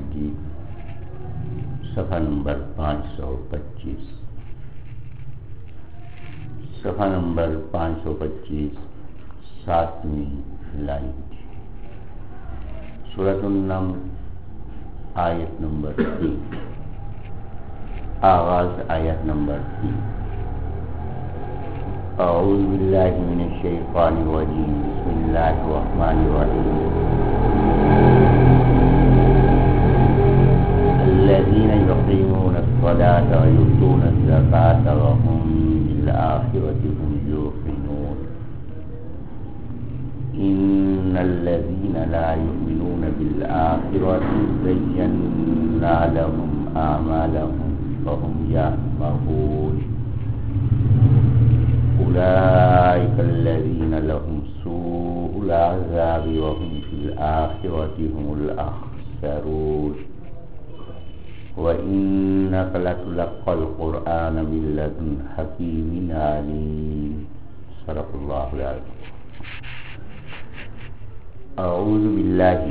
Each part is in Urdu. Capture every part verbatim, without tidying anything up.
مجید صفحہ نمبر پانچ سو پچیس صفحہ نمبر پانچ سو پچیس ساتویں لائن سورۃ النمل آیت نمبر تین آغاز آیت نمبر تین اعوذ باللہ من الشیطان الرجیم بسم اللہ الرحمن الرحیم الذین یقیمون الصلاة ویؤتون الزکاة وهم بالآخرة هم یوقنون ان الذین لا یؤمنون بالآخرة زینا لهم اعمالهم فهم یعمهون أولئك الذين لهم سوء العذاب وهم في الآخرة هم الأخسرون وإنك لتلقى القرآن من لدن حكيم عليم صدق الله العظيم. اعوذ باللہ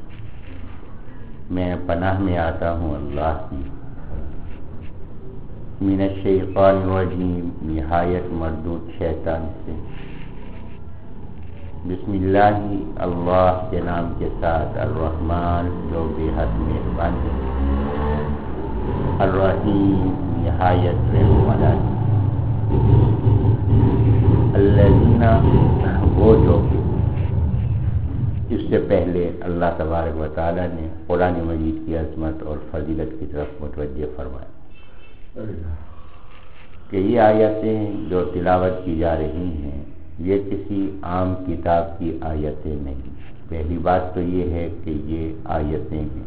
میں پناہ میں آتا ہوں اللہ کی من الشیطان الرجیم نہایت مردود شیطان سے. بسم اللہ اللہ کے نام کے ساتھ الرحمن جو بے حد مہربان ہے الرحیم نہایت رحم والا ہے. الذین وہ جو اس سے پہلے اللہ تبارک و تعالی نے قرآن مجید کی عظمت اور فضیلت کی طرف متوجہ فرمایا کہ یہ آیتیں جو تلاوت کی جا رہی ہیں یہ کسی عام کتاب کی آیتیں نہیں. پہلی بات تو یہ ہے کہ یہ آیتیں ہیں.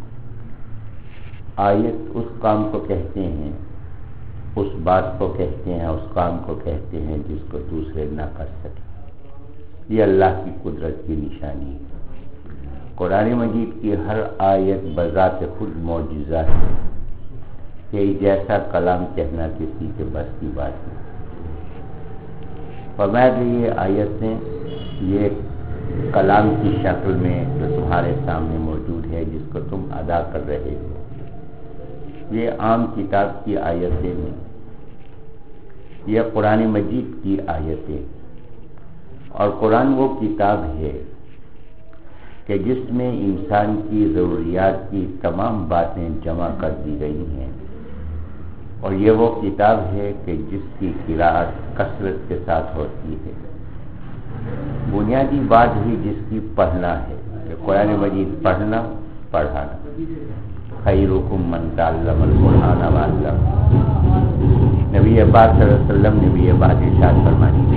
آیت اس کام کو کہتے ہیں اس بات کو کہتے ہیں اس کام کو کہتے ہیں جس کو دوسرے نہ کر سکے. یہ اللہ کی قدرت کی نشانی ہے. قرآن مجید کی ہر آیت بذات خود معجزہ ہے کہ جیسا کلام کہنا کسی کے بس کی بات نہیں. فرمایا کہ یہ آیتیں یہ کلام کی شکل میں جو تمہارے سامنے موجود ہے جس کو تم ادا کر رہے ہو یہ عام کتاب کی آیتیں نہیں. یہ قرآن مجید کی آیتیں اور قرآن وہ کتاب ہے کہ جس میں انسان کی ضروریات کی تمام باتیں جمع کر دی گئی ہیں اور یہ وہ کتاب ہے کہ جس کی قراءت کثرت کے ساتھ ہوتی ہے. بنیادی بات ہی جس کی پڑھنا ہے کہ قرآن مجید پڑھنا پڑھانا. خیرکم من تعلم القرآن وعلمہ. نبی پاک صلی اللہ علیہ وسلم نے بھی یہ بات ارشاد فرمائی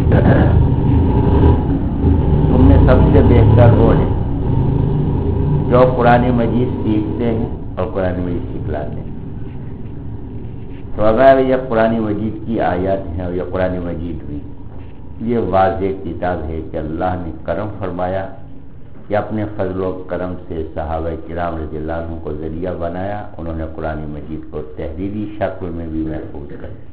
تم میں سب سے بہتر وہ ہے جو قرآن مجید سیکھتے ہیں اور قرآن مجید سکھلاتے ہیں. تو اگر یہ قرآن مجید کی آیات ہیں اور یہ قرآن مجید بھی یہ واضح کتاب ہے کہ اللہ نے کرم فرمایا کہ اپنے فضل و کرم سے صحابہ کرام رضی اللہ عنہ کو ذریعہ بنایا. انہوں نے قرآن مجید کو تحریری شکل میں بھی محفوظ کر دیا.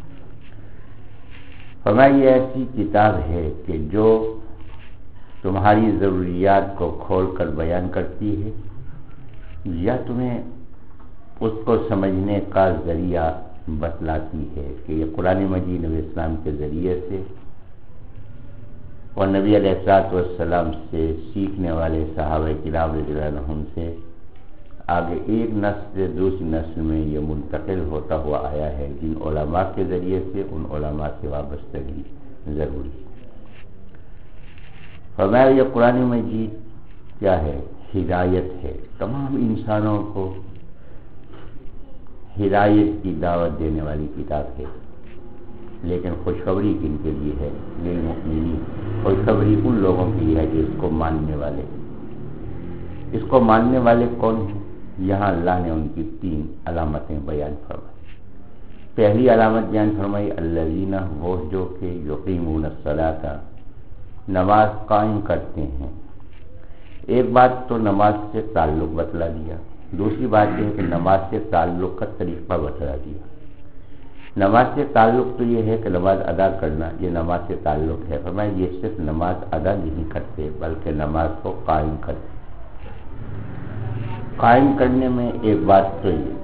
فرمایا یہ ایسی کتاب ہے کہ جو تمہاری ضروریات کو کھول کر بیان کرتی ہے یا تمہیں اس کو سمجھنے کا ذریعہ بتلاتی ہے کہ یہ قرآن مجید نبی اسلام کے ذریعے سے اور نبی علیہ الصلوۃ والسلام سے سیکھنے والے صحابہ کرام رضی اللہ عنہم سے آگے ایک نسل سے دوسری نسل میں یہ منتقل ہوتا ہوا آیا ہے جن علماء کے ذریعے سے ان علماء سے وابستگی ضروری ہے. فرمایا یہ قرآن مجید کیا ہے؟ ہدایت ہے. تمام انسانوں کو ہدایت کی دعوت دینے والی کتاب ہے. لیکن خوشخبری کن کے لیے ہے؟ للمؤمنین. خوشخبری ان لوگوں کے لیے ہے جو اس کو ماننے والے. اس کو ماننے والے کون ہیں؟ یہاں اللہ نے ان کی تین علامتیں بیان فرمائی. پہلی علامت بیان فرمائی الذین وہ جو کہ یقیمون الصلاۃ نماز قائم کرتے ہیں. ایک بات تو نماز سے تعلق بتلا دیا. دوسری بات یہ ہے کہ نماز سے تعلق کا طریقہ بتلا دیا. نماز سے تعلق تو یہ ہے کہ نماز ادا کرنا یہ نماز سے تعلق ہے. فرمایا یہ صرف نماز ادا نہیں کرتے بلکہ نماز کو قائم کرتے. قائم کرنے میں ایک بات تو یہ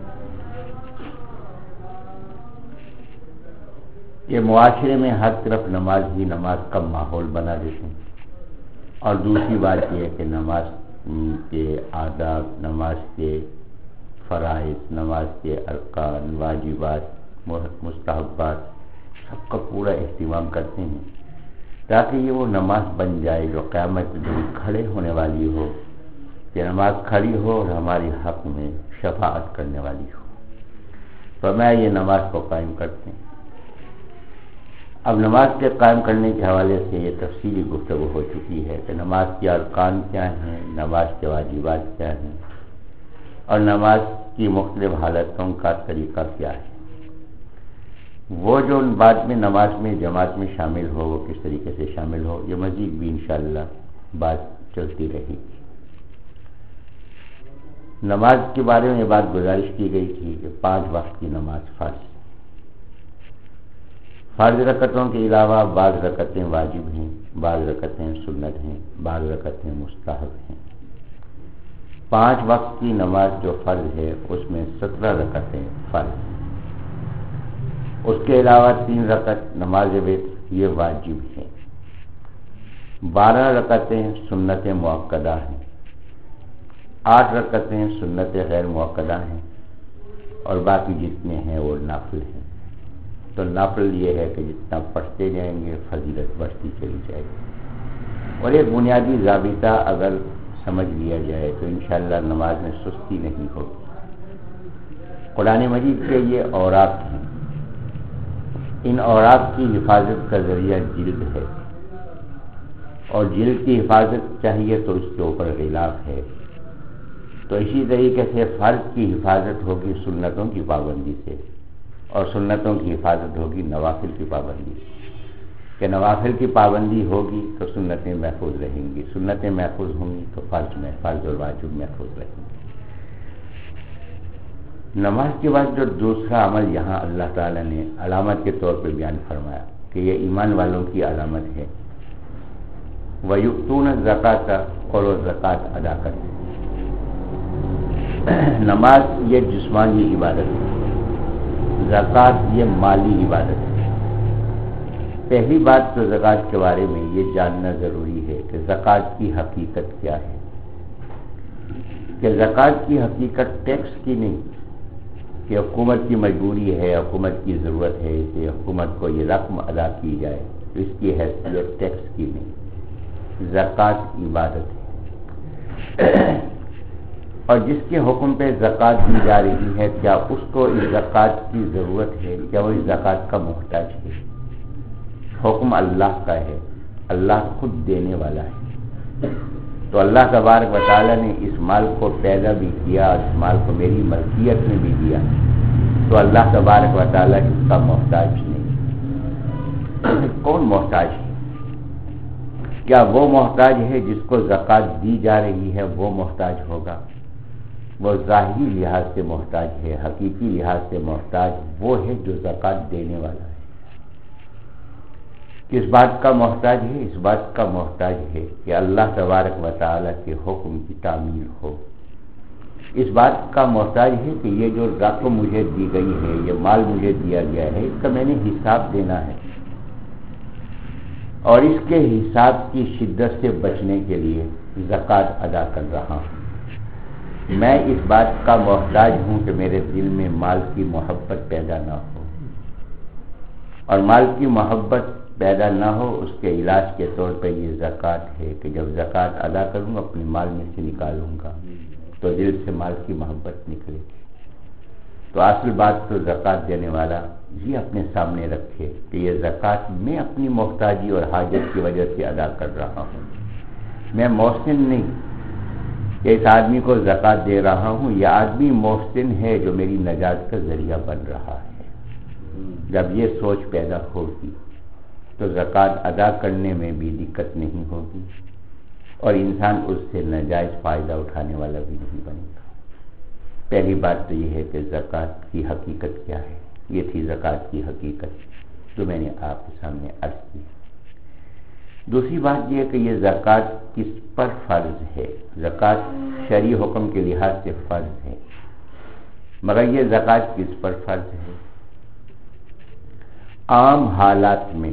یہ معاشرے میں ہر طرف نماز ہی نماز کا ماحول بنا دیتے ہیں، اور دوسری بات یہ ہے کہ نماز کے آداب، نماز کے فرائض، نماز کے ارکان، واجبات، مستحبات سب کا پورا اہتمام کرتے ہیں تاکہ یہ وہ نماز بن جائے جو قیامت کے دن کھڑے ہونے والی ہو، کہ نماز کھڑی ہو اور ہماری حق میں شفاعت کرنے والی ہو۔ فرمایا یہ نماز کو قائم کرتے ہیں۔ اب نماز کے قائم کرنے کے حوالے سے یہ تفصیلی گفتگو ہو چکی ہے کہ نماز کے ارکان کیا ہیں، نماز کے واجبات کیا ہیں، اور نماز کی مختلف حالتوں کا طریقہ کیا ہے۔ وہ جو بعد میں نماز میں جماعت میں شامل ہو وہ کس طریقے سے شامل ہو، یہ مزید بھی انشاءاللہ بات چلتی رہے گی۔ نماز کے بارے میں یہ بات گزارش کی گئی تھی کہ پانچ وقت کی نماز فرض فرض رکعتوں کے علاوہ بعض رکعتیں واجب ہیں، بعض رکعتیں سنت ہیں، بعض رکعتیں مستحب ہیں۔ پانچ وقت کی نماز جو فرض ہے اس میں سترہ رکعتیں فرض ہیں، اس کے علاوہ تین رکعت نماز وتر یہ واجب ہیں، بارہ رکعتیں سنت مؤکدہ ہیں، آٹھ رکعتیں سنت غیر مؤکدہ ہیں، اور باقی جتنے ہیں وہ نافل ہیں۔ تو نافل یہ ہے کہ جتنا پڑھتے جائیں گے فضیلت بڑھتی چلی جائے گی، اور ایک بنیادی ضابطہ اگر سمجھ لیا جائے تو انشاءاللہ نماز میں سستی نہیں ہوگی۔ قرآن مجید کے یہ اوراق ہیں، ان اوراق کی حفاظت کا ذریعہ جلد ہے، اور جلد کی حفاظت چاہیے تو اس کے اوپر غلاف ہے، تو اسی طریقے سے فرض کی حفاظت ہوگی سنتوں کی پابندی سے، اور سنتوں کی حفاظت ہوگی نوافل کی پابندی سے، کہ نوافل کی پابندی ہوگی تو سنتیں محفوظ رہیں گی، سنتیں محفوظ ہوں گی تو فرض میں فرض اور واجب محفوظ رہیں گے۔ نماز کے بعد جو دوسرا عمل یہاں اللہ تعالیٰ نے علامت کے طور پہ بیان فرمایا کہ یہ ایمان والوں کی علامت ہے، وَيُؤْتُونَ الزَّكَاةَ، اور وہ زکوٰۃ ادا کرتے ہیں۔ نماز یہ جسمانی عبادت ہے، زکوٰۃ یہ مالی عبادت ہے۔ پہلی بات تو زکوٰۃ کے بارے میں یہ جاننا ضروری ہے کہ زکوٰۃ کی حقیقت کیا ہے، کہ زکوٰۃ کی حقیقت ٹیکس کی نہیں کہ حکومت کی مجبوری ہے، حکومت کی ضرورت ہے کہ حکومت کو یہ رقم ادا کی جائے، تو اس کی حیثیت ٹیکس کی نہیں، زکوٰۃ عبادت ہے۔ اور جس کے حکم پہ زکوٰۃ دی جا رہی ہے کیا اس کو اس زکوٰۃ کی ضرورت ہے، کیا وہ اس زکوٰۃ کا محتاج ہے؟ حکم اللہ کا ہے، اللہ خود دینے والا ہے، تو اللہ تبارک و تعالیٰ نے اس مال کو پیدا بھی کیا، اس مال کو میری ملکیت میں بھی دیا، تو اللہ تبارک و تعالیٰ اس کا محتاج نہیں۔ کون محتاج ہے؟ کیا وہ محتاج ہے جس کو زکوٰۃ دی جا رہی ہے وہ محتاج ہوگا؟ وہ ظاہری لحاظ سے محتاج ہے، حقیقی لحاظ سے محتاج وہ ہے جو زکوٰۃ دینے والا ہے۔ کس بات کا محتاج ہے؟ اس بات کا محتاج ہے کہ اللہ تبارک و تعالیٰ کے حکم کی تعمیل ہو۔ اس بات کا محتاج ہے کہ یہ جو رقم مجھے دی گئی ہے، یہ مال مجھے دیا گیا ہے، اس کا میں نے حساب دینا ہے، اور اس کے حساب کی شدت سے بچنے کے لیے زکوٰۃ ادا کر رہا ہوں۔ میں اس بات کا محتاج ہوں کہ میرے دل میں مال کی محبت پیدا نہ ہو، اور مال کی محبت پیدا نہ ہو اس کے علاج کے طور پہ یہ زکوٰۃ ہے کہ جب زکوٰۃ ادا کروں گا اپنے مال میں سے نکالوں گا تو دل سے مال کی محبت نکلے گی۔ تو اصل بات تو زکوٰۃ دینے والا یہ اپنے سامنے رکھے کہ یہ زکوٰۃ میں اپنی محتاجی اور حاجت کی وجہ سے ادا کر رہا ہوں، میں محسن نہیں کہ اس آدمی کو زکوٰۃ دے رہا ہوں، یہ آدمی محسن ہے جو میری نجات کا ذریعہ بن رہا ہے۔ جب یہ سوچ پیدا ہوگی تو زکوٰۃ ادا کرنے میں بھی دقت نہیں ہوگی، اور انسان اس سے ناجائز فائدہ اٹھانے والا بھی نہیں بنے گا۔ پہلی بات تو یہ ہے کہ زکوٰۃ کی حقیقت کیا ہے، یہ تھی زکوٰۃ کی حقیقت جو میں نے آپ کے سامنے عرض کی۔ دوسری بات یہ ہے کہ یہ زکوٰۃ کس پر فرض ہے؟ زکوٰۃ شرعی حکم کے لحاظ سے فرض ہے، مگر یہ زکوٰۃ کس پر فرض ہے؟ عام حالات میں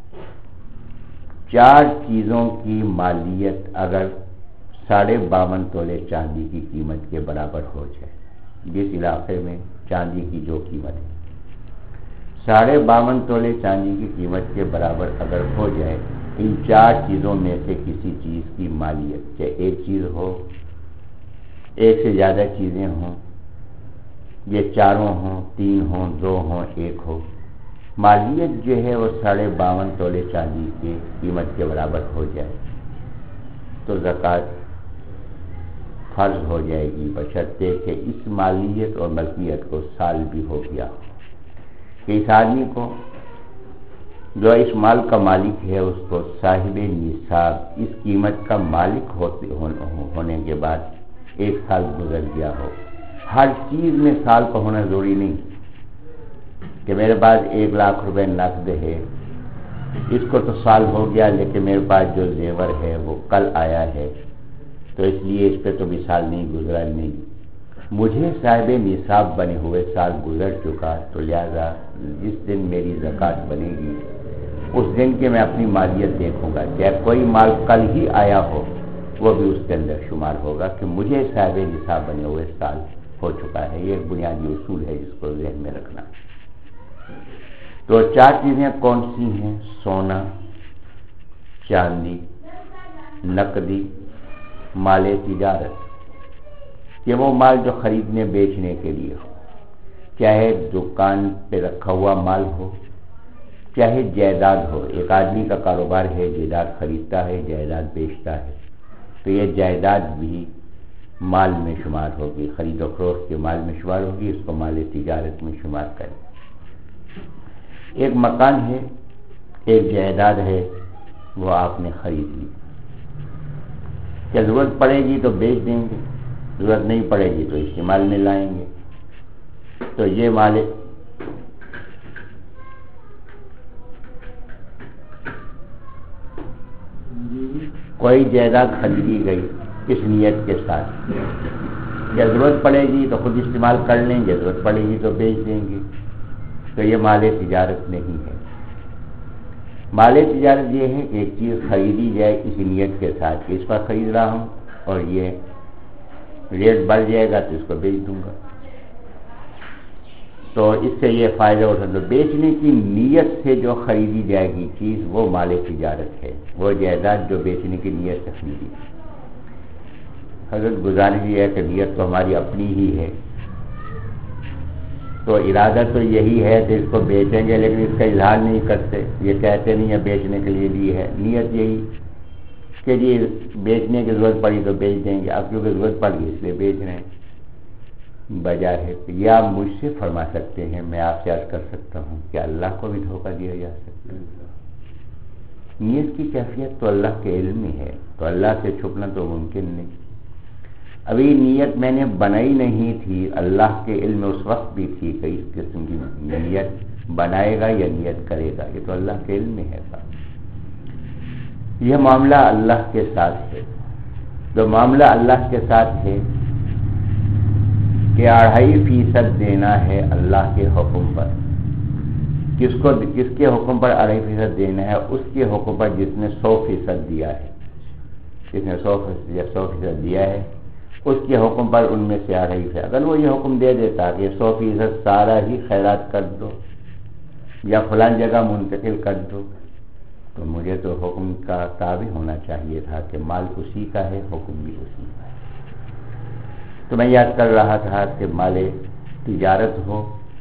چار چیزوں کی مالیت اگر ساڑھے باون تولے چاندی کی قیمت کے برابر ہو جائے، جس علاقے میں چاندی کی جو قیمت ہے ساڑھے باون تولے چاندی کی قیمت کے برابر اگر ہو جائے، ان چار چیزوں میں سے کسی چیز کی مالیت، چاہے ایک چیز ہو، ایک سے زیادہ چیزیں ہوں، یہ چاروں ہوں، تین ہوں، دو ہوں، ایک ہو، مالیت جو ہے وہ ساڑھے باون تولے چاندی کی قیمت کے برابر ہو جائے تو زکوٰۃ فرض ہو جائے گی، بشرطے کہ اس مالیت اور ملکیت کو سال بھی ہو گیا کہ اس آدمی کو جو اس مال کا مالک ہے اس کو صاحب نصاب اس قیمت کا مالک ہوتے ہونے کے بعد ایک سال گزر گیا ہو۔ ہر چیز میں سال کا ہونا ضروری نہیں کہ میرے پاس ایک لاکھ روپے نقد ہے، اس کو تو سال ہو گیا لیکن میرے پاس جو زیور ہے وہ کل آیا ہے تو اس لیے اس پہ تو بھی سال نہیں گزرا، نہیں، مجھے صاحب نصاب بنے ہوئے سال گزر چکا تو لہذا جس دن میری زکوٰۃ بنے گی اس دن کے میں اپنی مالیت دیکھوں گا، چاہے کوئی مال کل ہی آیا ہو وہ بھی اس کے اندر شمار ہوگا کہ مجھے صاحب نصاب بنے ہوئے سال ہو چکا ہے۔ یہ ایک بنیادی اصول ہے جس کو ذہن میں رکھنا۔ تو چار چیزیں کون سی ہیں؟ سونا، چاندی، نقدی، مال تجارت۔ یہ وہ مال جو خریدنے بیچنے کے لیے ہو، چاہے دکان پہ رکھا ہوا مال ہو، چاہے جائیداد ہو۔ ایک آدمی کا کاروبار ہے، جائیداد خریدتا ہے، جائیداد بیچتا ہے، تو یہ جائیداد بھی مال میں شمار ہوگی، خرید و فروخت کے مال میں شمار ہوگی، اس کو مال تجارت میں شمار کریں۔ ایک مکان ہے، ایک جائیداد ہے، وہ آپ نے خرید لی، کیا ضرورت پڑے گی تو بیچ دیں گے، ضرورت نہیں پڑے گی تو استعمال میں لائیں گے، تو یہ مال کوئی جائیداد خریدی گئی اس نیت کے ساتھ کیا ضرورت پڑے گی تو خود استعمال کر لیں گے، ضرورت پڑے گی تو بیچ دیں گے، تو یہ مال تجارت نہیں ہے۔ مال تجارت یہ ہے کہ ایک چیز خریدی جائے اس نیت کے ساتھ کہ اس پر خرید رہا ہوں اور یہ ریٹ بڑھ جائے گا تو اس کو بیچ دوں گا، تو اس سے یہ فائدہ ہوتا ہے۔ تو بیچنے کی نیت سے جو خریدی جائے گی چیز وہ مال تجارت ہے، وہ جائیداد جو بیچنے کی نیت سے خریدی۔ حضرت گزارش یہ ہے کہ نیت تو ہماری اپنی ہی ہے، تو ارادہ تو یہی ہے کہ اس کو بیچیں گے لیکن اس کا اظہار نہیں کرتے، یہ کہتے نہیں ہے بیچنے کے لیے لی ہے، نیت یہی کہ جی بیچنے کی ضرورت پڑی تو بیچ دیں گے، اب کیونکہ ضرورت پڑ گئی اس لیے بیچ رہے ہیں۔ بجائے ہے کہ یہ آپ مجھ سے فرما سکتے ہیں، میں آپ سے عرض کر سکتا ہوں کہ اللہ کو بھی دھوکہ دیا جا سکتا ہے۔ نیت کی کیفیت تو اللہ کے علم میں ہے، تو اللہ سے چھپنا تو ممکن نہیں۔ ابھی نیت میں نے بنائی نہیں تھی، اللہ کے علم میں اس وقت بھی تھی کہ اس قسم کی نیت بنائے گا یا نیت کرے گا، یہ تو اللہ کے علم میں ہے۔ یہ معاملہ اللہ کے ساتھ ہے، جو معاملہ اللہ کے ساتھ ہے کہ اڑھائی فیصد دینا ہے اللہ کے حکم پر۔ کس کو کس کے حکم پر اڑھائی فیصد دینا ہے؟ اس کے حکم پر جس نے سو فیصد دیا ہے، جس نے سو فیصد سو فیصد دیا ہے اس کے حکم پر ان میں سے اڑھائی فیصد۔ اگر وہ یہ حکم دے دیتا کہ سو فیصد سارا ہی خیرات کر دو یا فلان جگہ منتقل کر دو تو مجھے تو حکم کا تابع ہونا چاہیے تھا کہ مال اسی کا ہے، حکم بھی اسی کا ہے۔ تو میں یاد کر رہا تھا کہ مال تجارت ہو،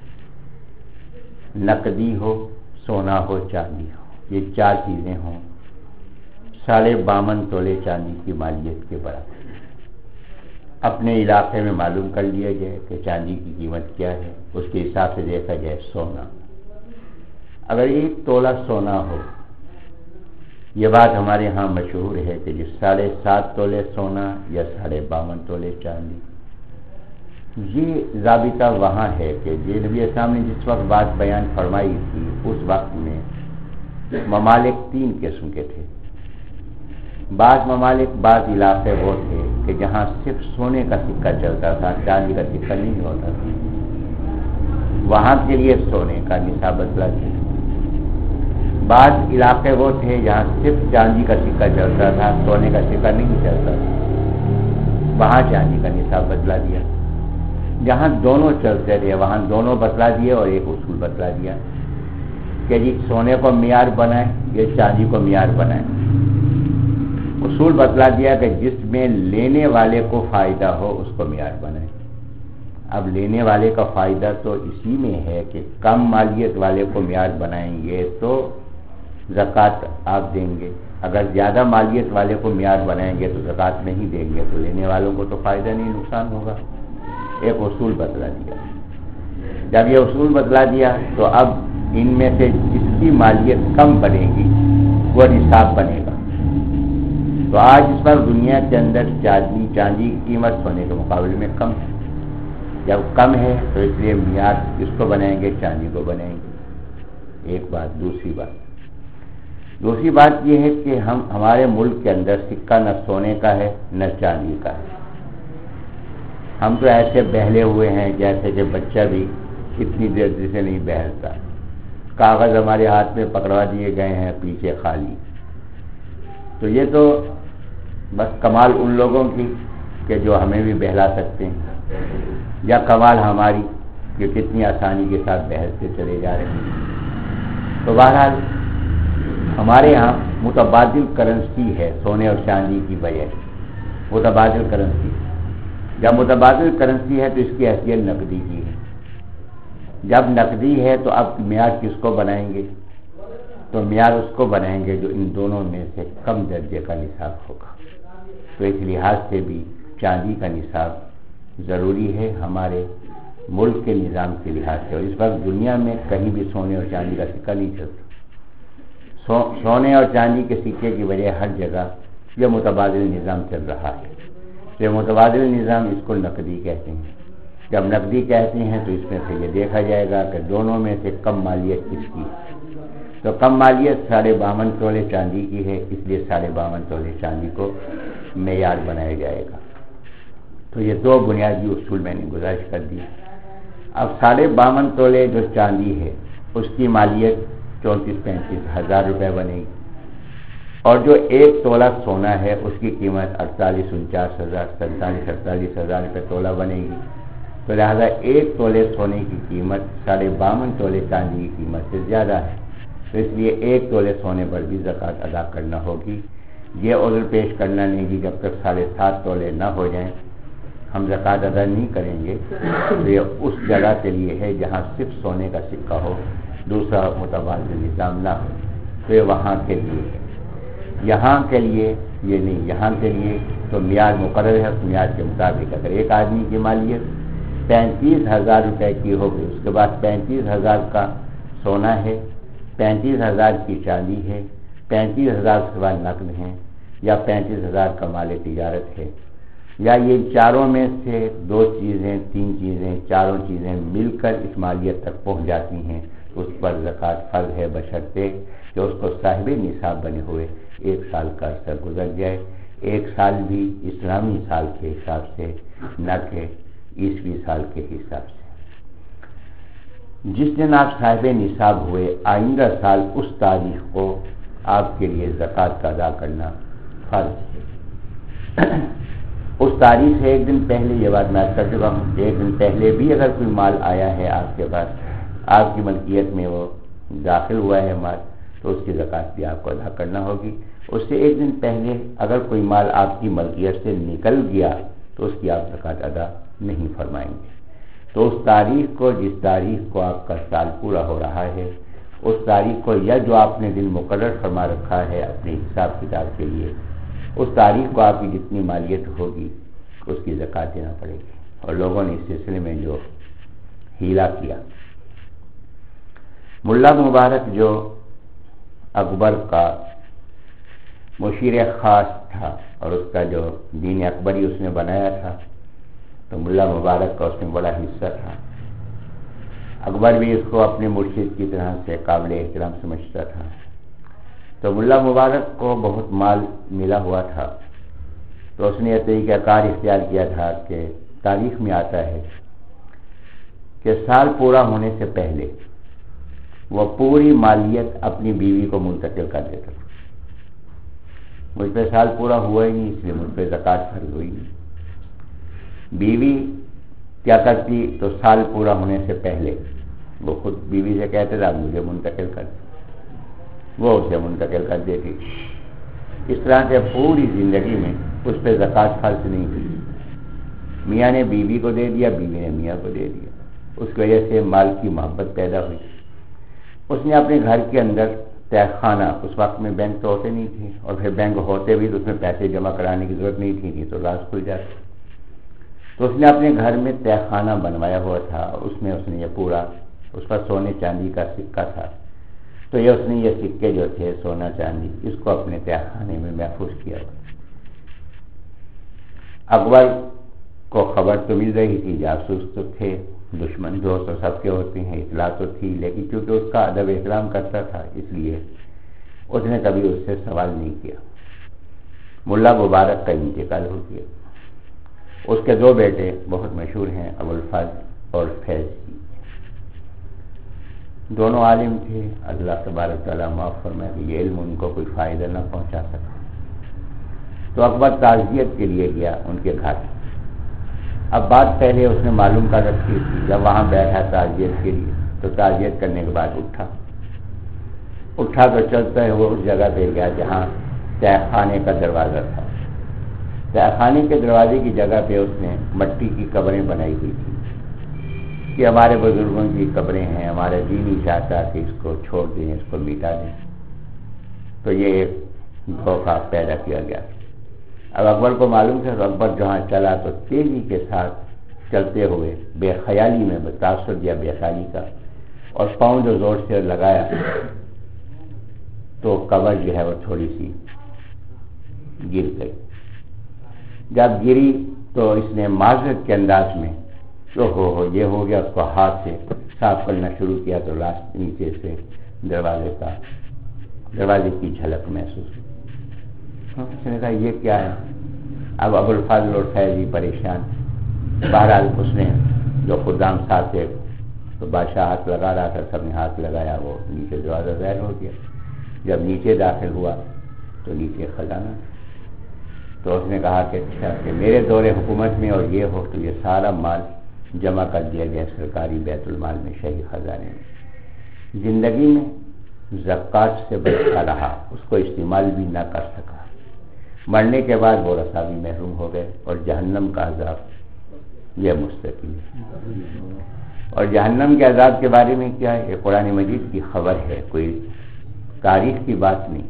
نقدی ہو، سونا ہو، چاندی ہو، یہ چار چیزیں ہوں، ساڑھے باون تولے چاندی کی مالیت کے برابر اپنے علاقے میں معلوم کر لیا جائے کہ چاندی کی قیمت کیا ہے، اس کے حساب سے دیکھا جائے سونا۔ اگر ایک تولہ سونا ہو، یہ بات ہمارے ہاں مشہور ہے کہ جو ساڑھے سات تولے سونا یا ساڑھے باون تولے چاندی، یہ ضابطہ وہاں ہے کہ یہ نبی اسلام نے جس وقت بات بیان فرمائی تھی اس وقت میں ممالک تین قسم کے تھے۔ بعض ممالک بعض علاقے وہ تھے کہ جہاں صرف سونے کا سکہ چلتا تھا، چاندی کا سکہ نہیں ہوتا تھا، وہاں کے لیے سونے کا نصاب بدلا تھا۔ بعض علاقے وہ تھے جہاں صرف چاندی کا سکہ چلتا تھا، سونے کا سکہ نہیں چلتا تھا، وہاں چاندی کا نصاب بدلا دیا۔ جہاں دونوں چلتے تھے وہاں دونوں بدلا دیے اور ایک اصول بدلا دیا کہ جی سونے کو معیار بنائیں یا چاندی کو معیار بنائیں۔ اصول بتلا دیا کہ جس میں لینے والے کو فائدہ ہو اس کو معیار بنائیں۔ اب لینے والے کا فائدہ تو اسی میں ہے کہ کم مالیت والے کو معیار بنائیں گے تو زکوٰۃ آپ دیں گے، اگر زیادہ مالیت والے کو معیار بنائیں گے تو زکوٰۃ نہیں دیں گے، تو لینے والوں کو تو فائدہ نہیں نقصان ہوگا۔ ایک اصول بتلا دیا۔ جب یہ اصول بتلا دیا تو اب ان میں سے جس کی مالیت کم بنے گی وہ نصاب بنے گا۔ تو آج اس پر دنیا کے اندر چاندی چاندی کی قیمت سونے کے مقابلے میں کم ہے۔ جب کم ہے تو اس لیے معیار کس کو بنائیں گے؟ چاندی کو بنائیں گے۔ ایک بات۔ دوسری بات دوسری بات یہ ہے کہ ہم ہمارے ملک کے اندر سکہ نہ سونے کا ہے نہ چاندی کا ہے۔ ہم تو ایسے بہلے ہوئے ہیں جیسے کہ بچہ بھی اتنی دیر سے نہیں بہلتا۔ کاغذ ہمارے ہاتھ میں پکڑوا دیے گئے ہیں، پیچھے خالی۔ تو یہ تو بس کمال ان لوگوں کی کہ جو ہمیں بھی بہلا سکتے ہیں، یا کمال ہماری کہ کتنی آسانی کے ساتھ بہلتے چلے جا رہے ہیں۔ تو بہرحال ہمارے یہاں متبادل کرنسی ہے سونے اور چاندی کی وجہ، متبادل کرنسی۔ جب متبادل کرنسی ہے تو اس کی حیثیت نقدی کی ہے۔ جب نقدی ہے تو اب معیار کس کو بنائیں گے؟ تو معیار اس کو بنائیں گے جو ان دونوں میں سے کم درجے کا نصاب ہوگا۔ تو اس لحاظ سے بھی چاندی کا نصاب ضروری ہے ہمارے ملک کے نظام کے لحاظ سے، اور اس وقت دنیا میں کہیں بھی سونے اور چاندی کا سکہ نہیں چلتا۔ سو سونے اور چاندی کے سکے کی وجہ ہر جگہ یہ متبادل نظام چل رہا ہے۔ یہ متبادل نظام اس کو نقدی کہتے ہیں۔ جب نقدی کہتے ہیں تو اس میں سے یہ دیکھا جائے گا کہ دونوں میں سے کم مالیت کس کی ہے۔ تو کم مالیت ساڑھے باون تولے چاندی کی ہے، اس لیے ساڑھے باون تولے چاندی کو معیار بنایا جائے گا۔ تو یہ دو بنیادی اصول میں نے گزارش کر دی۔ اب ساڑھے باون تولے جو چاندی ہے اس کی مالیت چونتیس پینتیس ہزار روپے بنے گی، اور جو ایک تولہ سونا ہے اس کی قیمت اڑتالیس انچاس ہزار سینتالیس اڑتالیس ہزار روپے تولہ بنے گی۔ تو لہذا ایک تولے سونے کی قیمت ساڑھے باون تولے چاندی کی قیمت سے زیادہ ہے، تو اس لیے ایک تولے سونے پر بھی زکوٰۃ ادا کرنا ہوگی۔ یہ عذر پیش کرنا نہیں کہ جب تک ساڑھے سات تولے نہ ہو جائیں ہم زکوٰۃ ادا نہیں کریں گے۔ تو یہ اس جگہ کے لیے ہے جہاں صرف سونے کا سکہ ہو، دوسرا متبادل نظام نہ ہو، تو یہ وہاں کے لیے ہے۔ یہاں کے لیے یہ نہیں، یہاں کے لیے تو معیار مقرر ہے، اس معیار کے مطابق اگر ایک آدمی کی مالیت پینتیس ہزار روپے کی ہوگی، اس کے بعد پینتیس ہزار کا سونا ہے، پینتیس ہزار کی چاندی ہے، پینتیس ہزار اس کے بعد نقد ہیں، یا پینتیس ہزار کا مال تجارت ہے، یا یہ چاروں میں سے دو چیزیں تین چیزیں چاروں چیزیں مل کر اس مالیت تک پہنچ جاتی ہیں، تو اس پر زکوٰۃ فرض ہے بشرطے کہ اس کو صاحب نصاب بنے ہوئے ایک سال کا عرصہ گزر جائے۔ ایک سال بھی اسلامی سال کے حساب سے نہ کہ عیسوی سال کے حساب سے۔ جس دن آپ صاحب نصاب ہوئے آئندہ سال اس تاریخ کو آپ کے لیے زکوٰۃ کا ادا کرنا فرض ہے۔ اس تاریخ سے ایک دن پہلے، یہ بات میں کر چکا ہوں، ایک دن پہلے بھی اگر کوئی مال آیا ہے آپ کے پاس، آپ کی ملکیت میں وہ داخل ہوا ہے مال، تو اس کی زکوٰۃ بھی آپ کو ادا کرنا ہوگی۔ اس سے ایک دن پہلے اگر کوئی مال آپ کی ملکیت سے نکل گیا تو اس کی آپ زکوٰۃ ادا نہیں فرمائیں گے۔ تو اس تاریخ کو، جس تاریخ کو آپ کا سال پورا ہو رہا ہے، اس تاریخ کو یا جو آپ نے دن مقرر فرما رکھا ہے اپنے حساب کتاب کے لیے، اس تاریخ کو آپ کی جتنی مالیت ہوگی اس کی زکوٰۃ دینا پڑے گی۔ اور لوگوں نے اس سلسلے میں جو ہیلا کیا، ملا مبارک جو اکبر کا مشیر خاص تھا اور اس کا جو دین اکبری اس نے بنایا تھا، تو ملا مبارک کا اس میں بڑا حصہ تھا۔ اکبر بھی اس کو اپنے مرشد کی طرح سے قابل احترام سمجھتا تھا۔ تو ملا مبارک کو بہت مال ملا ہوا تھا، تو اس نے یہ طریقہ کار اختیار کیا تھا کہ تاریخ میں آتا ہے کہ سال پورا ہونے سے پہلے وہ پوری مالیت اپنی بیوی کو منتقل کر دیتا تھا۔ مجھ پہ سال پورا ہوا ہی نہیں، اس لیے مجھ پہ زکوٰۃ فرض ہوئی نہیں۔ بیوی کیا کرتی تو سال پورا ہونے سے پہلے وہ خود بیوی سے کہتے تھا مجھے منتقل کر، وہ اسے منتقل کر دیتی۔ اس طرح سے پوری زندگی میں اس پہ زکوٰۃ فرض نہیں ہوئی، میاں نے بیوی کو دے دیا، بیوی نے میاں کو دے دیا۔ اس کی وجہ سے مال کی محبت پیدا ہوئی۔ اس نے اپنے گھر کے اندر تہ خانہ، اس وقت میں بینک تو ہوتے نہیں تھے، اور پھر بینک ہوتے بھی تو اس میں پیسے جمع کرانے کی ضرورت نہیں تھی، نہیں تو راز کھل جاتے۔ تو اس نے اپنے گھر میں تہ خانہ بنوایا ہوا تھا، اس میں اس نے یہ پورا، اس پر سونے چاندی کا سکہ تھا، تو یہ اس نے یہ سکے جو تھے سونا چاندی، اس کو اپنے تہ خانے میں محفوظ کیا ہوا۔ اکبر کو خبر تو مل رہی تھی، جاسوس تو تھے، دشمن دوست تو سب کے ہوتے ہیں، اطلاع تو تھی، لیکن چونکہ اس کا ادب احترام کرتا تھا اس لیے اس نے کبھی اس سے سوال نہیں کیا۔ ملا مبارک کا انتقال ہو گیا۔ اس کے دو بیٹے بہت مشہور ہیں، ابوالفضل اور فیض جی، دونوں عالم تھے۔ اللہ تبارک تعالیٰ معاف فرمائے کہ یہ علم ان کو کوئی فائدہ نہ پہنچا سکا، تو اکبر تعزیت کے لیے گیا ان کے گھر۔ اب بات پہلے اس نے معلوم کر رکھی تھی، جب وہاں بیٹھا تعزیت کے لیے تو تعزیت کرنے کے بعد اٹھا اٹھا تو چلتا ہے وہ اس جگہ پہ گیا جہاں تہ خانے کا دروازہ تھا۔ تہ خانے کے دروازے کی جگہ پہ اس نے مٹی کی قبریں بنائی ہوئی تھی کہ ہمارے بزرگوں کی قبریں ہیں، ہمارے دین ہی چاہتا کہ اس کو چھوڑ دیں، اس کو مٹا دیں، تو یہ ایک دھوکہ پیدا کیا گیا۔ اب اکبر کو معلوم تھا، تو اکبر جہاں چلا تو تیزی کے ساتھ چلتے ہوئے بے خیالی میں تاثر دیا بے خیالی کا، اور پاؤں جو زور سے لگایا تو قبر جو ہے وہ تھوڑی سی گر گئی۔ جب گری تو اس نے معذرت کے انداز میں تو ہو ہو یہ ہو گیا، اس کو ہاتھ سے صاف کرنا شروع کیا تو لاسٹ نیچے سے دروازے کا دروازے کی جھلک محسوس ہوئی۔ اس نے کہا یہ کیا ہے؟ اب ابوالفضل اور فیضی پریشان۔ بہرحال اس نے جو خدام ساتھ تھے تو بادشاہ ہاتھ لگا رہا تھا، سب نے ہاتھ لگایا، وہ نیچے دروازہ ظاہر ہو گیا۔ جب نیچے داخل ہوا تو نیچے خزانہ، تو اس نے کہا کہ اچھا کہ میرے دور حکومت میں اور یہ ہو تو یہ سارا مال جمع کر دیا گیا سرکاری بیت المال میں، شہری خزانے میں۔ زندگی میں زکوٰۃ سے بچتا رہا، اس کو استعمال بھی نہ کر سکا، مرنے کے بعد وہ رسابی محروم ہو گئے، اور جہنم کا عذاب یہ مستقل ہے۔ اور جہنم کے عذاب کے بارے میں کیا ہے؟ یہ قرآن مجید کی خبر ہے، کوئی تاریخ کی بات نہیں،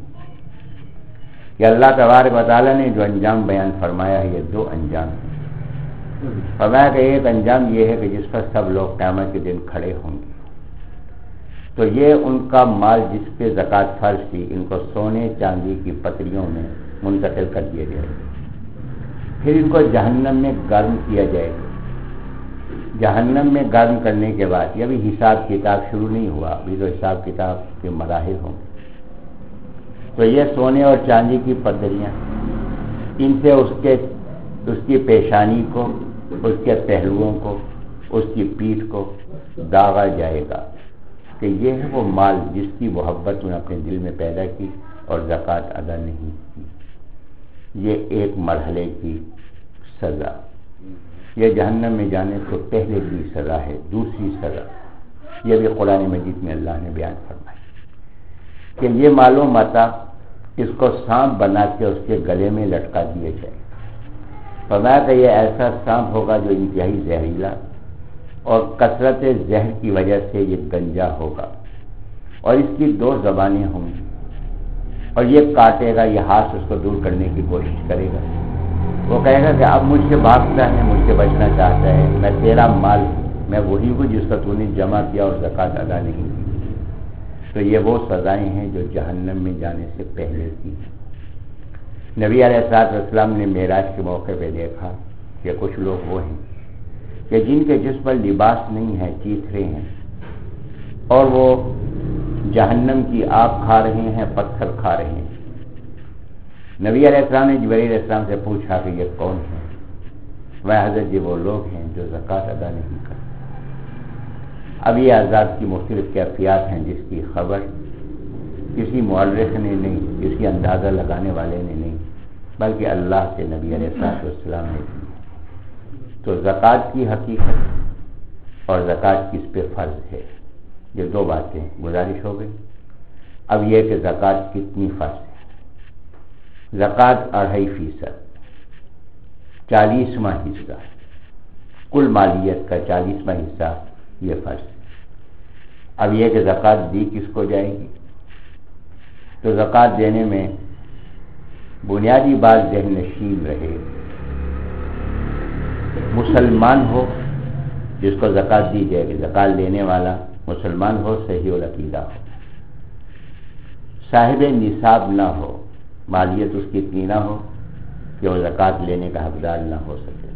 کہ اللہ تبارک و تعالیٰ نے جو انجام بیان فرمایا ہے، یہ دو انجام ہیں۔ فرمایا کہ ایک انجام یہ ہے کہ جس پر سب لوگ قیامت کے دن کھڑے ہوں گے، تو یہ ان کا مال جس پہ زکوٰۃ فرض تھی، ان کو سونے چاندی کی پتریوں میں منتقل کر دیا جائے گا، پھر ان کو جہنم میں گرم کیا جائے گا۔ جہنم میں گرم کرنے کے بعد یہ بھی حساب کتاب شروع نہیں ہوا، ابھی تو حساب کتاب کے مراحل ہوں گے، تو یہ سونے اور چاندی کی پتریاں، ان سے اس کے اس کی پیشانی کو، اس کے پہلوؤں کو، اس کی پیٹھ کو داغا جائے گا کہ یہ ہے وہ مال جس کی محبت نے اپنے دل میں پیدا کی اور زکوٰۃ ادا نہیں کی۔ یہ ایک مرحلے کی سزا، یہ جہنم میں جانے سے پہلے کی سزا ہے۔ دوسری سزا یہ بھی قرآن مجید میں اللہ نے بیان فرمائی کہ یہ مال و متاع اس کو سانپ بنا کے اس کے گلے میں لٹکا دیے جائے۔ فرمایا کہ یہ ایسا سانپ ہوگا جو انتہائی زہریلا، اور کثرت زہر کی وجہ سے یہ گنجا ہوگا، اور اس کی دو زبانیں ہوں گی، اور یہ کاٹے گا، یہ ہاتھ اس کو دور کرنے کی کوشش کرے گا۔ وہ کہے گا کہ اب مجھ سے بھاگتا ہے، مجھ سے بچنا چاہتا ہے، میں تیرا مال، میں وہی ہوں جس کا تو نے جمع کیا اور زکوٰۃ ادا نہیں کی۔ تو یہ وہ سزائیں ہیں جو جہنم میں جانے سے پہلے کی ہیں۔ نبی علیہ الصلوۃ والسلام نے معراج کے موقع پہ دیکھا کہ کچھ لوگ وہ ہیں کہ جن کے جسم پر لباس نہیں ہے، چیتھرے ہیں، اور وہ جہنم کی آگ کھا رہے ہیں، پتھر کھا رہے ہیں۔ نبی علیہ السلام نے جبرائیل علیہ السلام سے پوچھا کہ یہ کون ہے؟ وہ حضرت یہ وہ لوگ ہیں جو زکوٰۃ ادا نہیں کرتے۔ اب یہ عذاب کی مختلف کیفیات ہیں جس کی خبر کسی مورخ نے نہیں، کسی اندازہ لگانے والے نے نہیں، بلکہ اللہ سے نبی علیہ السلام نے کی۔ تو زکوٰۃ کی حقیقت اور زکوٰۃ کس پہ فرض ہے، یہ دو باتیں گزارش ہو گئی۔ اب یہ کہ زکوٰۃ کتنی فرض ہے۔ زکوٰۃ اڑھائی فیصد، چالیسواں حصہ، کل مالیت کا چالیسواں حصہ یہ فرض ہے۔ اب یہ کہ زکوٰۃ دی کس کو جائے گی، تو زکوٰۃ دینے میں بنیادی بات ذہن نشین رہے، مسلمان ہو جس کو زکوٰۃ دی جائے گی، زکوٰۃ لینے والا مسلمان ہو، صحیح العقیدہ ہو، صاحب نصاب نہ ہو، مالیت اس کی اتنی نہ ہو کہ وہ زکوٰۃ لینے کا حقدار نہ ہو سکے۔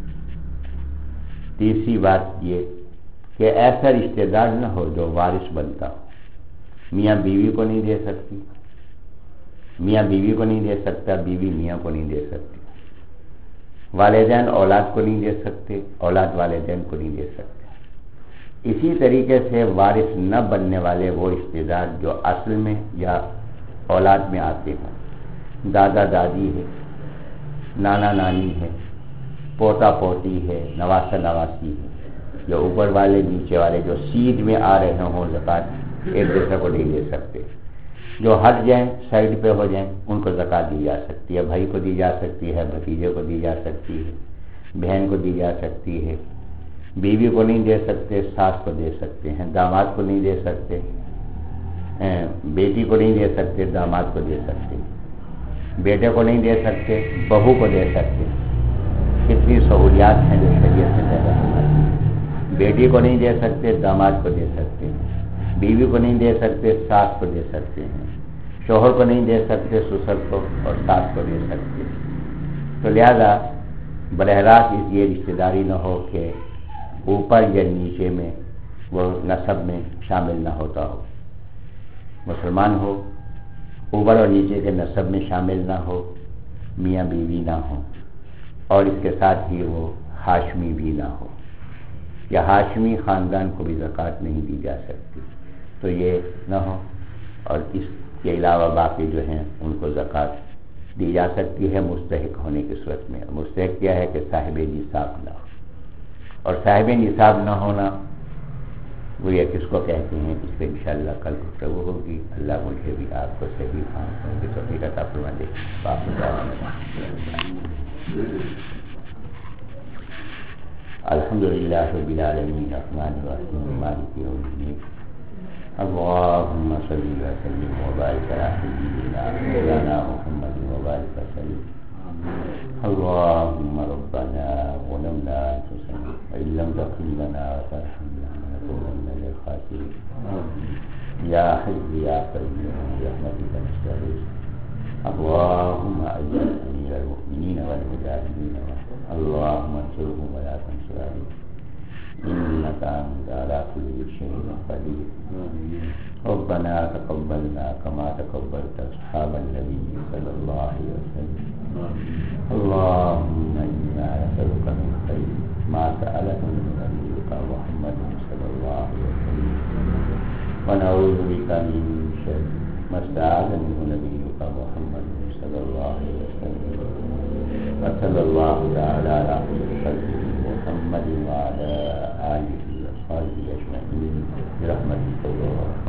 تیسری بات یہ کہ ایسا رشتہ دار نہ ہو جو وارث بنتا ہو، میاں بیوی کو نہیں دے سکتی، میاں بیوی کو نہیں دے سکتا، بیوی میاں کو نہیں دے سکتی، والدین اولاد کو نہیں دے سکتے، اولاد والدین کو نہیں دے سکتے۔ اسی طریقے سے وارث نہ بننے والے وہ رشتہ دار جو اصل میں یا اولاد میں آتے ہیں، دادا دادی ہے، نانا نانی ہے، پوتا پوتی ہے، نواسا نواسی ہے، جو اوپر والے نیچے والے جو سیدھ میں آ رہے ہوں زکوٰۃ ایک دوسرے کو نہیں دے سکتے، جو ہٹ جائیں سائڈ پہ ہو جائیں ان کو زکوٰۃ دی جا سکتی ہے، بھائی کو دی جا سکتی ہے، بھتیجے کو دی جا سکتی ہے، بہن کو دی جا سکتی ہے، بیوی کو نہیں دے سکتے، ساس کو دے سکتے ہیں، داماد کو نہیں دے سکتے، بیٹی کو نہیں دے سکتے، داماد کو دے سکتے، بیٹے کو نہیں دے سکتے، بہو کو دے سکتے۔ کتنی سہولیات ہیں جو شریعت میں پیدا ہوئی۔ بیٹی کو نہیں دے سکتے، داماد کو دے سکتے ہیں، بیوی کو نہیں دے سکتے، ساس کو دے سکتے ہیں، شوہر کو نہیں دے سکتے، سسر کو اور ساس کو دے سکتے ہیں۔ تو لہذا براہ راست اس یہ رشتہ داری نہ ہو کہ اوپر یا نیچے میں وہ نسب میں شامل نہ ہوتا ہو، مسلمان ہو، اوپر اور نیچے کے نسب میں شامل نہ ہو، میاں بیوی نہ ہو، اور اس کے ساتھ ہی وہ ہاشمی بھی نہ ہو، یا ہاشمی خاندان کو بھی زکوٰۃ نہیں دی جا سکتی، تو یہ نہ ہو۔ اور اس کے علاوہ باقی جو ہیں ان کو زکوٰۃ دی جا سکتی ہے مستحق ہونے کی صورت میں۔ مستحق کیا ہے کہ صاحب نصاب نہ ہو، اور صاحب نصاب نہ ہونا وہ یہ کس کو کہتے ہیں، اس پہ انشاءاللہ کل گفتگو ہوگی۔ اللہ مجھے بھی آپ کو صحیح فہم کی توفیق عطا فرما دے۔ الحمدللہ رب العالمین الرحمن الرحیم مالک یوم الدین اللہم صلی وسلم وبارک علی سیدنا مولانا محمد وبارک وسلم اللہم ربنا ظلمنا انفسنا وإن لم تغفر لنا وترحمنا لنكونن من الخاسرين یا حی یا قیوم برحمتک نستغیث اللہم اجعل امیر المؤمنین والمجاہدین اللہم انصرهم ولا تنصر عليهم إنك أنت على كل شيء قدير ربنا تقبلنا كما تقبلت أصحاب النبي صلى الله عليه وسلم اللهم إنا نسألك من خير ما سألك من نبيك محمد صلى الله عليه وسلم ونعوذ بك من شر ما استعاذ منه نبيك محمد صلى الله عليه وسلم وصلى الله تعالى على خير محمد وعلى آله وصحبه أجمعين برحمتك يا رب